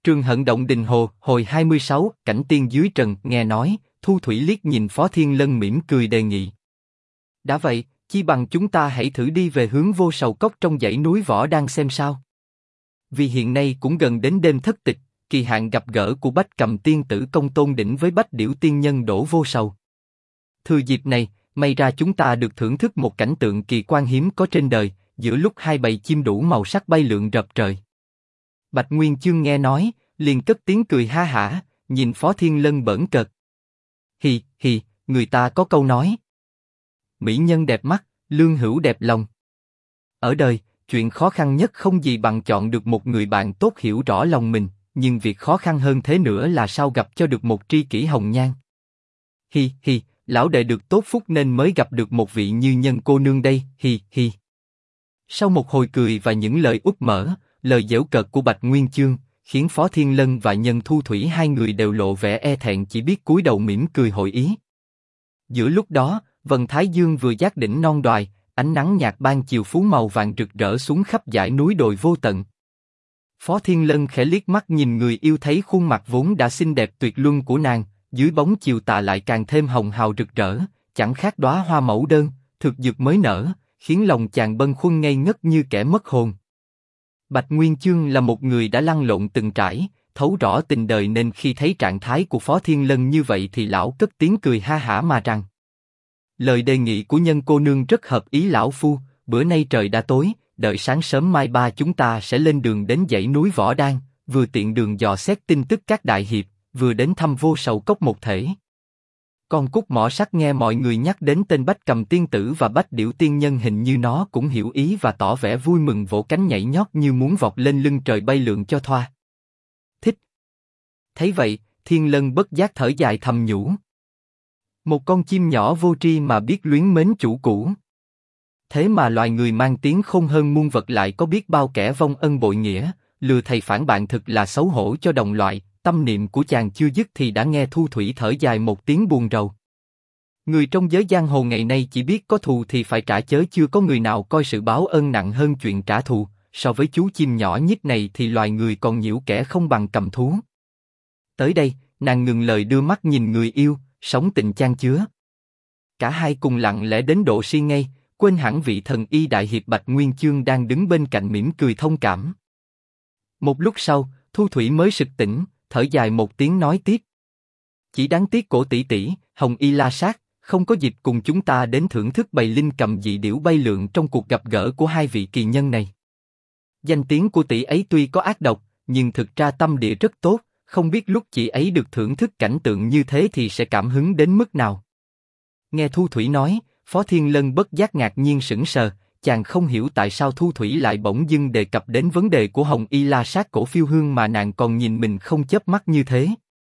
Trường Hận Động Đình Hồ, hồi 26, cảnh tiên dưới trần, nghe nói, Thu Thủy liếc nhìn Phó Thiên Lân mỉm cười đề nghị. Đã vậy, chi bằng chúng ta hãy thử đi về hướng Vô Sầu Cốc trong dãy núi Võ Đan xem sao. Vì hiện nay cũng gần đến đêm thất tịch, kỳ hạn gặp gỡ của Bách Cầm Tiên tử Công Tôn Đỉnh với Bách Điểu Tiên Nhân Đỗ Vô Sầu. Thừa dịp này, may ra chúng ta được thưởng thức một cảnh tượng kỳ quan hiếm có trên đời, giữa lúc hai bầy chim đủ màu sắc bay lượn rợp trời. Bạch Nguyên Chương nghe nói, liền cất tiếng cười ha hả, nhìn Phó Thiên Lân bỡn cợt. Hì, hì, người ta có câu nói. Mỹ nhân đẹp mắt, lương hữu đẹp lòng. Ở đời, chuyện khó khăn nhất không gì bằng chọn được một người bạn tốt hiểu rõ lòng mình, nhưng việc khó khăn hơn thế nữa là sao gặp cho được một tri kỷ hồng nhan. Hi hi, lão đệ được tốt phúc nên mới gặp được một vị như Nhân cô nương đây, hi hi. Sau một hồi cười và những lời úp mở, lời giễu cợt của Bạch Nguyên Chương, khiến Phó Thiên Lân và Nhân Thu Thủy hai người đều lộ vẻ e thẹn chỉ biết cúi đầu mỉm cười hội ý. Giữa lúc đó, vầng thái dương vừa giác đỉnh non đoài, ánh nắng nhạt ban chiều phú màu vàng rực rỡ xuống khắp dãy núi đồi vô tận. Phó Thiên Lân khẽ liếc mắt nhìn người yêu thấy khuôn mặt vốn đã xinh đẹp tuyệt luân của nàng, dưới bóng chiều tà lại càng thêm hồng hào rực rỡ, chẳng khác đóa hoa mẫu đơn, thực dược mới nở, khiến lòng chàng bâng khuâng ngây ngất như kẻ mất hồn. Bạch Nguyên Chương là một người đã lăn lộn từng trải, thấu rõ tình đời nên khi thấy trạng thái của Phó Thiên Lân như vậy thì lão cất tiếng cười ha hả mà rằng: lời đề nghị của Nhân cô nương rất hợp ý lão phu, bữa nay trời đã tối, đợi sáng sớm mai ba chúng ta sẽ lên đường đến dãy núi Võ Đan, vừa tiện đường dò xét tin tức các đại hiệp, vừa đến thăm Vô Sầu Cốc một thể. Con Cúc Mỏ Sắt nghe mọi người nhắc đến tên Bách Cầm Tiên tử và Bách Điểu Tiên Nhân, hình như nó cũng hiểu ý và tỏ vẻ vui mừng vỗ cánh nhảy nhót như muốn vọt lên lưng trời bay lượn cho thoa. Thích. Thấy vậy, Thiên Lân bất giác thở dài thầm nhủ: một con chim nhỏ vô tri mà biết luyến mến chủ cũ. Thế mà loài người mang tiếng khôn hơn muôn vật lại có biết bao kẻ vong ân bội nghĩa, lừa thầy phản bạn, thực là xấu hổ cho đồng loại. Tâm niệm của chàng chưa dứt thì đã nghe Thu Thủy thở dài một tiếng buồn rầu. Người trong giới giang hồ ngày nay chỉ biết có thù thì phải trả, chớ chưa có người nào coi sự báo ân nặng hơn chuyện trả thù. So với chú chim nhỏ nhít này thì loài người còn nhiễu kẻ không bằng cầm thú. Tới đây, nàng ngừng lời đưa mắt nhìn người yêu, sóng tình chan chứa. Cả hai cùng lặng lẽ đến độ si ngây, quên hẳn vị thần y đại hiệp Bạch Nguyên Chương đang đứng bên cạnh mỉm cười thông cảm. Một lúc sau, Thu Thủy mới sực tỉnh, thở dài một tiếng nói tiếp: chỉ đáng tiếc Cổ tỷ tỷ, Hồng Y La Sát không có dịp cùng chúng ta đến thưởng thức bầy linh cầm dị điểu bay lượn trong cuộc gặp gỡ của hai vị kỳ nhân này. Danh tiếng của tỷ ấy tuy có ác độc, nhưng thực ra tâm địa rất tốt, không biết lúc chị ấy được thưởng thức cảnh tượng như thế thì sẽ cảm hứng đến mức nào. Nghe Thu Thủy nói, Phó Thiên Lân bất giác ngạc nhiên sững sờ, chàng không hiểu tại sao Thu Thủy lại bỗng dưng đề cập đến vấn đề của Hồng Y La Sát Cổ Phiêu Hương mà nàng còn nhìn mình không chớp mắt như thế.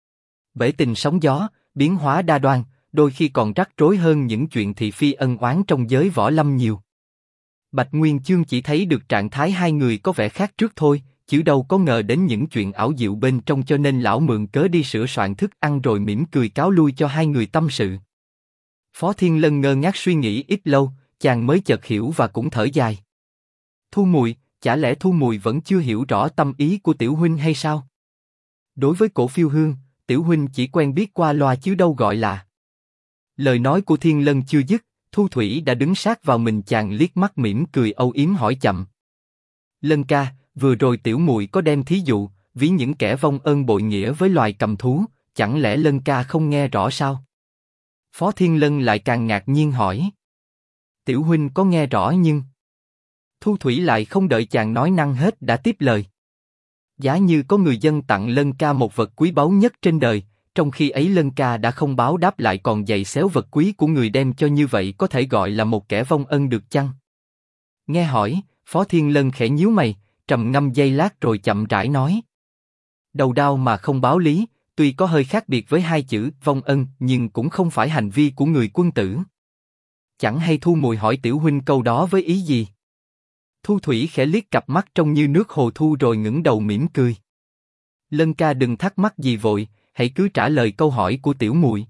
Bể tình sóng gió, biến hóa đa đoan, đôi khi còn rắc rối hơn những chuyện thị phi ân oán trong giới võ lâm nhiều. Bạch Nguyên Chương chỉ thấy được trạng thái hai người có vẻ khác trước thôi, chứ đâu có ngờ đến những chuyện ảo diệu bên trong, cho nên lão mượn cớ đi sửa soạn thức ăn rồi mỉm cười cáo lui cho hai người tâm sự. Phó Thiên Lân ngơ ngác suy nghĩ ít lâu, chàng mới chợt hiểu và cũng thở dài. Thu Mùi, chả lẽ Thu Mùi vẫn chưa hiểu rõ tâm ý của tiểu huynh hay sao? Đối với Cổ Phiêu Hương, tiểu huynh chỉ quen biết qua loa chứ đâu gọi là. Lời nói của Thiên Lân chưa dứt, Thu Thủy đã đứng sát vào mình chàng, liếc mắt mỉm cười âu yếm hỏi chậm: Lân ca, vừa rồi tiểu muội có đem thí dụ ví những kẻ vong ơn bội nghĩa với loài cầm thú, chẳng lẽ Lân ca không nghe rõ sao? Phó Thiên Lân lại càng ngạc nhiên hỏi: tiểu huynh có nghe rõ nhưng... Thu Thủy lại không đợi chàng nói năng hết đã tiếp lời: giá như có người dân tặng Lân ca một vật quý báu nhất trên đời, trong khi ấy Lân ca đã không báo đáp lại còn giày xéo vật quý của người đem cho, như vậy có thể gọi là một kẻ vong ân được chăng? Nghe hỏi, Phó Thiên Lân khẽ nhíu mày, trầm ngâm giây lát rồi chậm rãi nói: đầu đao mà không báo lý, tuy có hơi khác biệt với hai chữ vong ân, nhưng cũng không phải hành vi của người quân tử. Chẳng hay Thu Mùi hỏi tiểu huynh câu đó với ý gì? Thu Thủy khẽ liếc cặp mắt trông như nước hồ thu rồi ngẩng đầu mỉm cười: Lân ca đừng thắc mắc gì vội, hãy cứ trả lời câu hỏi của tiểu muội.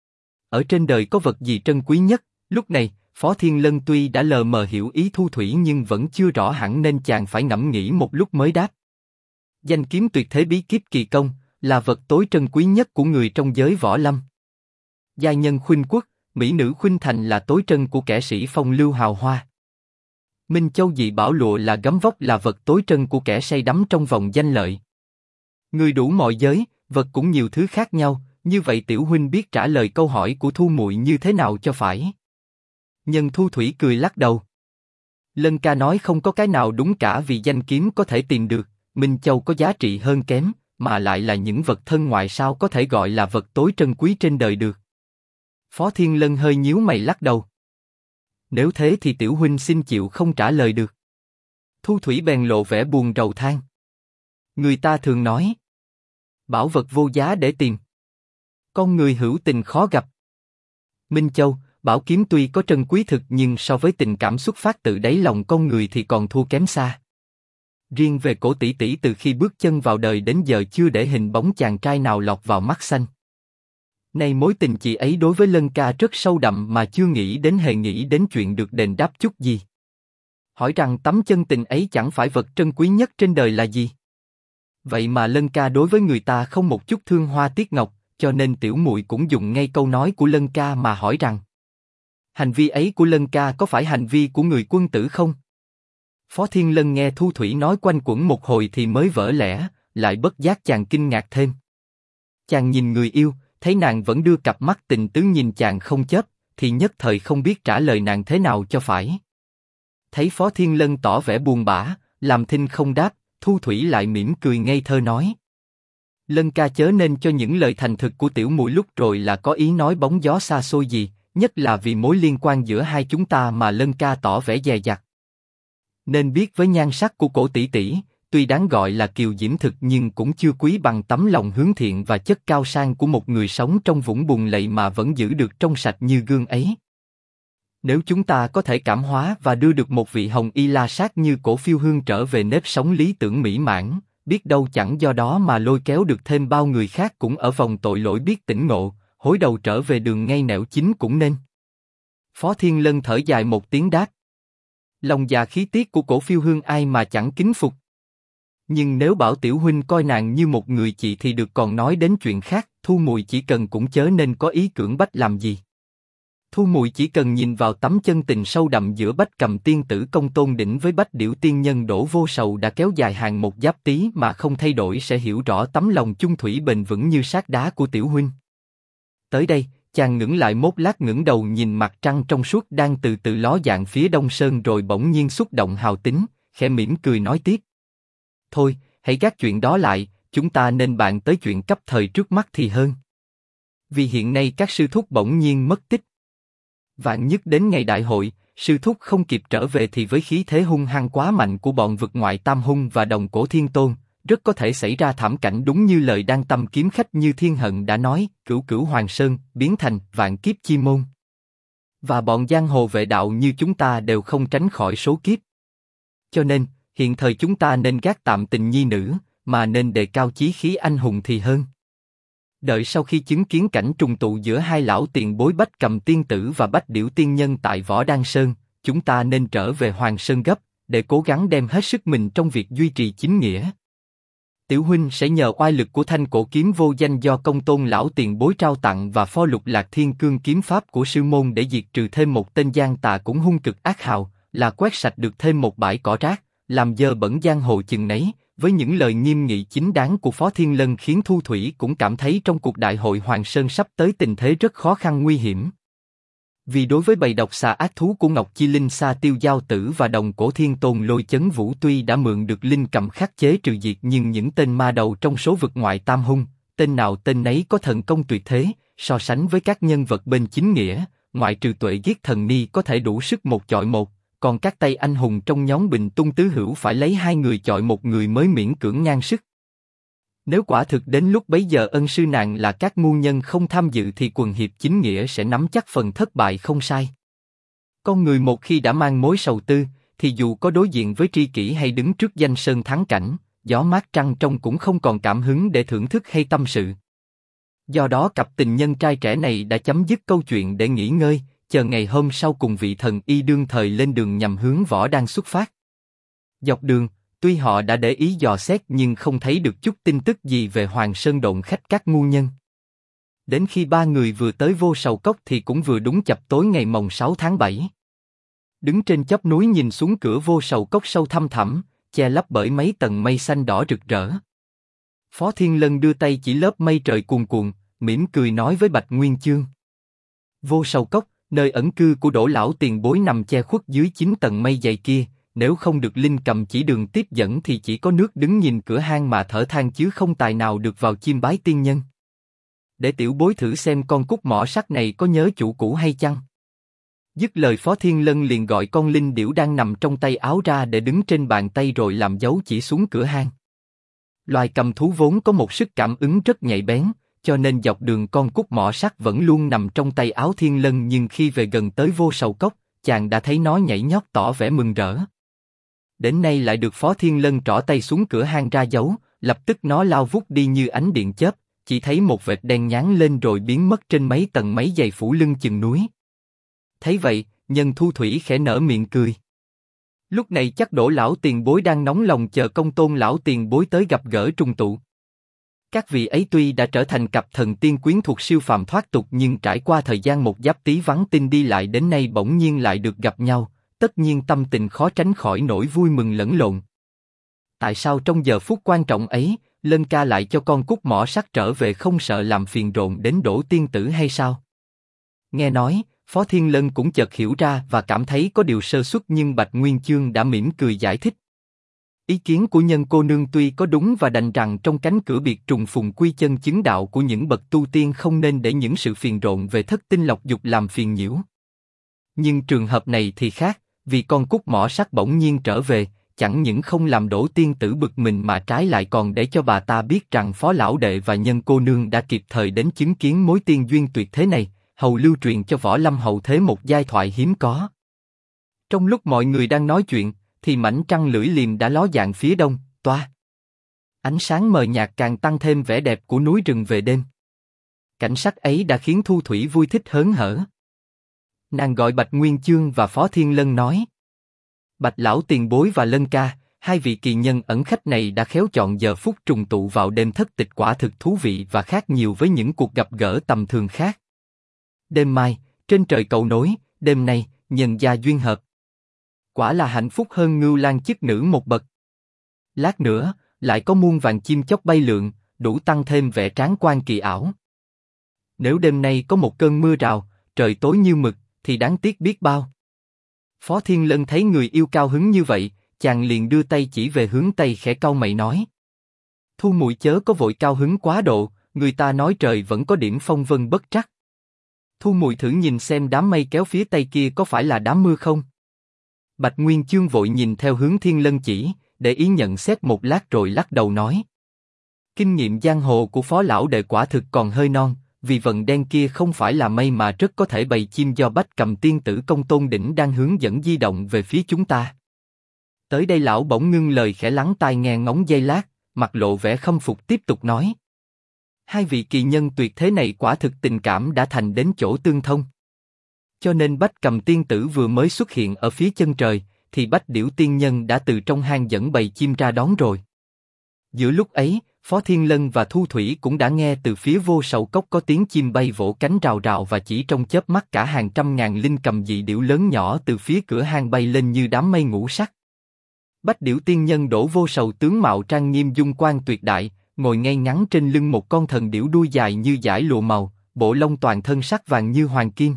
Ở trên đời có vật gì trân quý nhất? Lúc này, Phó Thiên Lân tuy đã lờ mờ hiểu ý Thu Thủy nhưng vẫn chưa rõ hẳn nên chàng phải ngẫm nghĩ một lúc mới đáp: Danh kiếm tuyệt thế bí kíp kỳ công, là vật tối trân quý nhất của người trong giới võ lâm. Giai nhân khuynh quốc, mỹ nữ khuynh thành là tối trân của kẻ sĩ phong lưu hào hoa. Minh Châu dị bảo lụa là gấm vóc là vật tối trân của kẻ say đắm trong vòng danh lợi. Người đủ mọi giới, vật cũng nhiều thứ khác nhau, như vậy tiểu huynh biết trả lời câu hỏi của Thu muội như thế nào cho phải? Nhân Thu Thủy cười lắc đầu. Lân ca nói không có cái nào đúng cả vì danh kiếm có thể tìm được, Minh Châu có giá trị hơn kém, mà lại là những vật thân ngoại sao có thể gọi là vật tối trân quý trên đời được. Phó Thiên Lân hơi nhíu mày lắc đầu. Nếu thế thì tiểu huynh xin chịu không trả lời được. Thu Thủy bèn lộ vẻ buồn rầu than. Người ta thường nói, bảo vật vô giá để tìm, con người hữu tình khó gặp. Minh Châu, bảo kiếm tuy có trân quý thực nhưng so với tình cảm xuất phát từ đáy lòng con người thì còn thua kém xa. Riêng về cổ tỷ tỷ từ khi bước chân vào đời đến giờ chưa để hình bóng chàng trai nào lọt vào mắt xanh. Nay mối tình chị ấy đối với Lân ca rất sâu đậm mà chưa hề nghĩ đến chuyện được đền đáp chút gì. Hỏi rằng tấm chân tình ấy chẳng phải vật trân quý nhất trên đời là gì? Vậy mà Lân ca đối với người ta không một chút thương hoa tiếc ngọc, cho nên tiểu muội cũng dùng ngay câu nói của Lân ca mà hỏi rằng hành vi ấy của Lân ca có phải hành vi của người quân tử không? Phó Thiên Lân nghe Thu Thủy nói quanh quẩn một hồi thì mới vỡ lẽ, lại bất giác chàng kinh ngạc thêm. Chàng nhìn người yêu, thấy nàng vẫn đưa cặp mắt tình tứ nhìn chàng không chớp, thì nhất thời không biết trả lời nàng thế nào cho phải. Thấy Phó Thiên Lân tỏ vẻ buồn bã, làm thinh không đáp, Thu Thủy lại mỉm cười ngây thơ nói: Lân ca chớ nên cho những lời thành thực của tiểu muội lúc rồi là có ý nói bóng gió xa xôi gì, nhất là vì mối liên quan giữa hai chúng ta mà Lân ca tỏ vẻ dè dặt. Nên biết với nhan sắc của cổ tỷ tỷ, tuy đáng gọi là kiều diễm thực nhưng cũng chưa quý bằng tấm lòng hướng thiện và chất cao sang của một người sống trong vũng bùn lầy mà vẫn giữ được trong sạch như gương ấy. Nếu chúng ta có thể cảm hóa và đưa được một vị hồng y la sát như cổ Phiêu Hương trở về nếp sống lý tưởng mỹ mãn, biết đâu chẳng do đó mà lôi kéo được thêm bao người khác cũng ở vòng tội lỗi biết tỉnh ngộ, hối đầu trở về đường ngay nẻo chính cũng nên. Phó Thiên Lân thở dài một tiếng đáp: lòng già khí tiết của cổ Phiêu Hương ai mà chẳng kính phục. Nhưng nếu bảo tiểu huynh coi nàng như một người chị thì được, còn nói đến chuyện khác, Thu muội chỉ cần cũng chớ nên có ý cưỡng bách làm gì. Thu muội chỉ cần nhìn vào tấm chân tình sâu đậm giữa Bách Cầm tiên tử Công Tôn Đỉnh với Bách Điểu tiên nhân Đỗ Vô Sầu đã kéo dài hàng một giáp tý mà không thay đổi sẽ hiểu rõ tấm lòng chung thủy bền vững như sát đá của tiểu huynh. Tới đây, chàng ngẩng lại một lát, ngẩng đầu nhìn mặt trăng trong suốt đang từ từ ló dạng phía đông sơn rồi bỗng nhiên xúc động hào tính, khẽ mỉm cười nói tiếp: thôi, hãy gác chuyện đó lại, chúng ta nên bàn tới chuyện cấp thời trước mắt thì hơn. Vì hiện nay các sư thúc bỗng nhiên mất tích. Vạn nhất đến ngày đại hội, sư thúc không kịp trở về thì với khí thế hung hăng quá mạnh của bọn vực ngoại Tam Hung và Đồng Cổ Thiên Tôn, rất có thể xảy ra thảm cảnh đúng như lời Đan Tâm kiếm khách Như Thiên Hận đã nói, Cửu Cửu Hoàng Sơn biến thành vạn kiếp chi môn. Và bọn giang hồ vệ đạo như chúng ta đều không tránh khỏi số kiếp. Cho nên, hiện thời chúng ta nên gác tạm tình nhi nữ, mà nên đề cao chí khí anh hùng thì hơn. Đợi sau khi chứng kiến cảnh trùng tụ giữa hai lão tiền bối Bách Cầm tiên tử và Bách Điểu tiên nhân tại Võ Đan Sơn, chúng ta nên trở về Hoàng Sơn gấp, để cố gắng đem hết sức mình trong việc duy trì chính nghĩa. Tiểu huynh sẽ nhờ oai lực của thanh cổ kiếm vô danh do Công Tôn lão tiền bối trao tặng và pho lục lạc thiên cương kiếm pháp của sư môn để diệt trừ thêm một tên gian tà cũng hung cực ác hào, là quét sạch được thêm một bãi cỏ rác, làm dơ bẩn giang hồ chừng nấy. Với những lời nghiêm nghị chính đáng của Phó Thiên Lân khiến Thu Thủy cũng cảm thấy trong cuộc đại hội Hoàng Sơn sắp tới tình thế rất khó khăn nguy hiểm. Vì đối với bầy độc xà ác thú của Ngọc Chi Linh Sa Tiêu Giao Tử và Đồng Cổ Thiên Tôn Lôi Chấn Vũ tuy đã mượn được linh cầm khắc chế trừ diệt, nhưng những tên ma đầu trong số vực ngoại Tam Hung, tên nào tên nấy có thần công tuyệt thế, so sánh với các nhân vật bên chính nghĩa, ngoại trừ Tuệ Giết Thần Ni có thể đủ sức một chọi một. Còn các tay anh hùng trong nhóm Bình Tung Tứ Hữu phải lấy hai người chọi một người mới miễn cưỡng ngang sức. Nếu quả thực đến lúc bấy giờ ân sư nàng là các ngu nhân không tham dự thì quần hiệp chính nghĩa sẽ nắm chắc phần thất bại không sai. Con người một khi đã mang mối sầu tư, thì dù có đối diện với tri kỷ hay đứng trước danh sơn thắng cảnh, gió mát trăng trong cũng không còn cảm hứng để thưởng thức hay tâm sự. Do đó cặp tình nhân trai trẻ này đã chấm dứt câu chuyện để nghỉ ngơi, chờ ngày hôm sau cùng vị thần y đương thời lên đường nhằm hướng Võ Đan xuất phát. Dọc đường, Tuy họ đã để ý dò xét nhưng không thấy được chút tin tức gì về Hoàng Sơn Độn khách các ngu nhân. Đến khi ba người vừa tới Vô Sầu Cốc thì cũng vừa đúng chập tối ngày mồng 6 tháng 7. Đứng trên chóp núi nhìn xuống cửa Vô Sầu Cốc sâu thăm thẳm, che lấp bởi mấy tầng mây xanh đỏ rực rỡ. Phó Thiên Lân đưa tay chỉ lớp mây trời cuồn cuộn, mỉm cười nói với Bạch Nguyên Chương. Vô Sầu Cốc, nơi ẩn cư của Đỗ lão tiền bối nằm che khuất dưới 9 tầng mây dày kia, nếu không được Linh Cầm chỉ đường tiếp dẫn thì chỉ có nước đứng nhìn cửa hang mà thở than chứ không tài nào được vào chiêm bái tiên nhân. Để tiểu bối thử xem con cúc mỏ sắt này có nhớ chủ cũ hay chăng? Dứt lời Phó Thiên Lân liền gọi con linh điểu đang nằm trong tay áo ra để đứng trên bàn tay rồi làm dấu chỉ xuống cửa hang. Loài cầm thú vốn có một sức cảm ứng rất nhạy bén, cho nên dọc đường con cúc mỏ sắt vẫn luôn nằm trong tay áo Thiên Lân, nhưng khi về gần tới Vô Sầu Cốc, chàng đã thấy nó nhảy nhót tỏ vẻ mừng rỡ. Đến nay lại được Phó Thiên Lân trỏ tay xuống cửa hang ra dấu, lập tức nó lao vút đi như ánh điện chớp, chỉ thấy một vệt đen nháng lên rồi biến mất trên mấy tầng mấy dày phủ lưng chừng núi. Thấy vậy, Nhân Thu Thủy khẽ nở miệng cười. Lúc này chắc Đỗ lão tiền bối đang nóng lòng chờ Công Tôn lão tiền bối tới gặp gỡ trùng tụ. Các vị ấy tuy đã trở thành cặp thần tiên quyến thuộc siêu phàm thoát tục, nhưng trải qua thời gian một giáp tý vắng tin đi lại đến nay bỗng nhiên lại được gặp nhau, tất nhiên tâm tình khó tránh khỏi nỗi vui mừng lẫn lộn. Tại sao trong giờ phút quan trọng ấy, Lân ca lại cho con cúc mỏ sắt trở về, không sợ làm phiền rộn đến Đỗ tiên tử hay sao? Nghe nói, Phó Thiên Lân cũng chợt hiểu ra và cảm thấy có điều sơ suất, nhưng Bạch Nguyên Chương đã mỉm cười giải thích. Ý kiến của Nhân cô nương tuy có đúng, và đành rằng trong cánh cửa biệt trùng phùng quy chân chứng đạo của những bậc tu tiên không nên để những sự phiền rộn về thất tinh lộc dục làm phiền nhiễu. Nhưng trường hợp này thì khác, vì con cúc mỏ sắt bỗng nhiên trở về, chẳng những không làm Đỗ tiên tử bực mình mà trái lại còn để cho bà ta biết rằng Phó lão đệ và Nhân cô nương đã kịp thời đến chứng kiến mối tiên duyên tuyệt thế này, hầu lưu truyền cho võ lâm hậu thế một giai thoại hiếm có. Trong lúc mọi người đang nói chuyện, thì mảnh trăng lưỡi liềm đã ló dạng phía đông, toa. Ánh sáng mờ nhạt càng tăng thêm vẻ đẹp của núi rừng về đêm. Cảnh sắc ấy đã khiến Thu Thủy vui thích hớn hở. Nàng gọi Bạch Nguyên Chương và Phó Thiên Lân nói: Bạch lão tiền bối và Lân ca, hai vị kỳ nhân ẩn khách này đã khéo chọn giờ phút trùng tụ vào đêm thất tịch, quả thực thú vị và khác nhiều với những cuộc gặp gỡ tầm thường khác. Đêm mai, trên trời cầu nối, đêm nay, nhân gia duyên hợp. Quả là hạnh phúc hơn ngưu lang chức nữ một bậc. Lát nữa, lại có muôn vàng chim chóc bay lượn, đủ tăng thêm vẻ tráng quan kỳ ảo. Nếu đêm nay có một cơn mưa rào, trời tối như mực, thì đáng tiếc biết bao. Phó Thiên Lân thấy người yêu cao hứng như vậy, chàng liền đưa tay chỉ về hướng tây, khẽ cau mày nói: Thu muội chớ có vội cao hứng quá độ, người ta nói trời vẫn có điểm phong vân bất trắc. Thu muội thử nhìn xem đám mây kéo phía tây kia có phải là đám mưa không? Bạch Nguyên Chương vội nhìn theo hướng Thiên Lân chỉ, để ý nhận xét một lát rồi lắc đầu nói: Kinh nghiệm giang hồ của Phó lão đệ quả thực còn hơi non, vì vần đen kia không phải là mây mà rất có thể bầy chim do Bách Cầm tiên tử Công Tôn đỉnh đang hướng dẫn di động về phía chúng ta. Tới đây lão bỗng ngưng lời, khẽ lắng tai nghe ngóng giây lát, mặt lộ vẻ khâm phục tiếp tục nói: Hai vị kỳ nhân tuyệt thế này quả thực tình cảm đã thành đến chỗ tương thông. Cho nên Bách Cầm tiên tử vừa mới xuất hiện ở phía chân trời, thì Bách Điểu tiên nhân đã từ trong hang dẫn bầy chim ra đón rồi. Giữa lúc ấy, Phó Thiên Lân và Thu Thủy cũng đã nghe từ phía Vô Sầu Cốc có tiếng chim bay vỗ cánh rào rào, và chỉ trong chớp mắt cả hàng trăm ngàn linh cầm dị điểu lớn nhỏ từ phía cửa hang bay lên như đám mây ngũ sắc. Bách Điểu tiên nhân Đỗ Vô Sầu tướng mạo trang nghiêm dung quan tuyệt đại, ngồi ngay ngắn trên lưng một con thần điểu đuôi dài như dải lụa màu, bộ lông toàn thân sắc vàng như hoàng kim.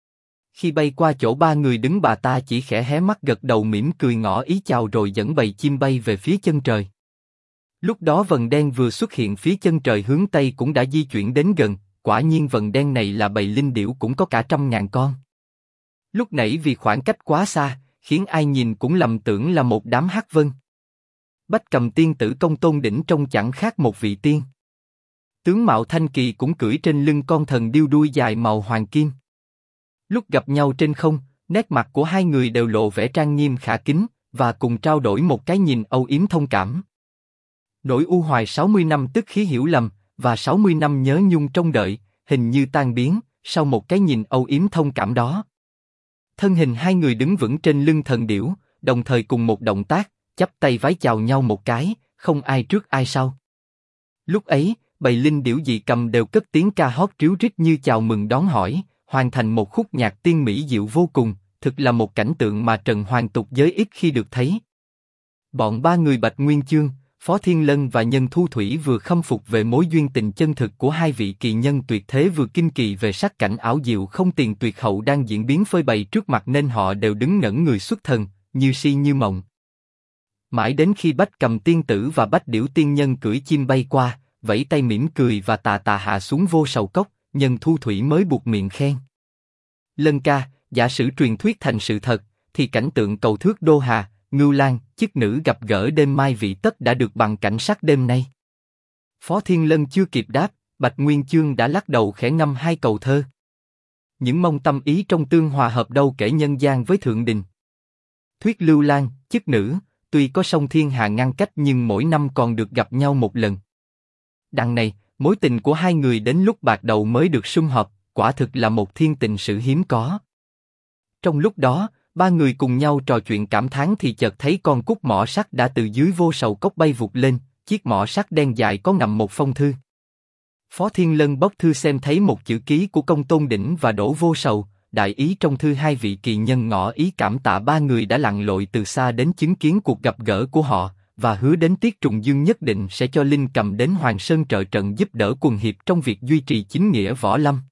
Khi bay qua chỗ ba người đứng, bà ta chỉ khẽ hé mắt gật đầu mỉm cười ngỏ ý chào rồi dẫn bầy chim bay về phía chân trời. Lúc đó vần đen vừa xuất hiện phía chân trời hướng tây cũng đã di chuyển đến gần, quả nhiên vần đen này là bầy linh điểu cũng có cả trăm ngàn con. Lúc nãy vì khoảng cách quá xa, khiến ai nhìn cũng lầm tưởng là một đám hắc vân. Bách Cầm tiên tử Công Tôn đỉnh trông chẳng khác một vị tiên. Tướng mạo thanh kỳ cũng cưỡi trên lưng con thần điêu đuôi dài màu hoàng kim. Lúc gặp nhau trên không, nét mặt của hai người đều lộ vẻ trang nghiêm khả kính, và cùng trao đổi một cái nhìn âu yếm thông cảm. Nỗi u hoài 60 năm tức khí hiểu lầm, và 60 năm nhớ nhung trông đợi, hình như tan biến sau một cái nhìn âu yếm thông cảm đó. Thân hình hai người đứng vững trên lưng thần điểu, đồng thời cùng một động tác, chắp tay vái chào nhau một cái, không ai trước ai sau. Lúc ấy, bầy linh điểu dị cầm đều cất tiếng ca hót ríu rít như chào mừng đón hỏi, hoàn thành một khúc nhạc tiên mỹ diệu vô cùng, thực là một cảnh tượng mà Trần Hoàng tục giới ít khi được thấy. Bọn ba người Bạch Nguyên Chương, Phó Thiên Lân và Nhân Thu Thủy vừa khâm phục về mối duyên tình chân thực của hai vị kỳ nhân tuyệt thế, vừa kinh kỳ về sắc cảnh ảo diệu không tiền tuyệt hậu đang diễn biến phơi bày trước mặt, nên họ đều đứng ngẩn người xuất thần, như si như mộng. Mãi đến khi Bách Cầm Tiên Tử và Bách Điểu Tiên Nhân cưỡi chim bay qua, vẫy tay mỉm cười và tà tà hạ xuống vô sầu cốc, Nhân Thu Thủy mới buột miệng khen: Lân ca, giả sử truyền thuyết thành sự thật, thì cảnh tượng cầu thước đô hà, Ngưu Lang, chức nữ gặp gỡ đêm mai vị tất đã được bằng cảnh sắc đêm nay. Phó Thiên Lân chưa kịp đáp, Bạch Nguyên Chương đã lắc đầu khẽ ngâm hai câu thơ. Những mong tâm ý trong tương hòa hợp đâu kể nhân gian với thượng đình. Thuyết Lưu Lang, chức nữ, tuy có sông thiên hà ngăn cách nhưng mỗi năm còn được gặp nhau một lần. Đằng này, mối tình của hai người đến lúc bạc đầu mới được sum họp, quả thực là một thiên tình sự hiếm có. Trong lúc đó, ba người cùng nhau trò chuyện cảm thán thì chợt thấy con cúc mỏ sắt đã từ dưới vô sầu cốc bay vụt lên, chiếc mỏ sắt đen dài có ngậm một phong thư. Phó Thiên Lân bóc thư xem thấy một chữ ký của Công Tôn Đỉnh và Đỗ Vô Sầu, đại ý trong thư hai vị kỳ nhân ngỏ ý cảm tạ ba người đã lặn lội từ xa đến chứng kiến cuộc gặp gỡ của họ, và hứa đến Tiết Trùng Dương nhất định sẽ cho Linh Cầm đến Hoàng Sơn trợ trận giúp đỡ quần hiệp trong việc duy trì chính nghĩa võ lâm.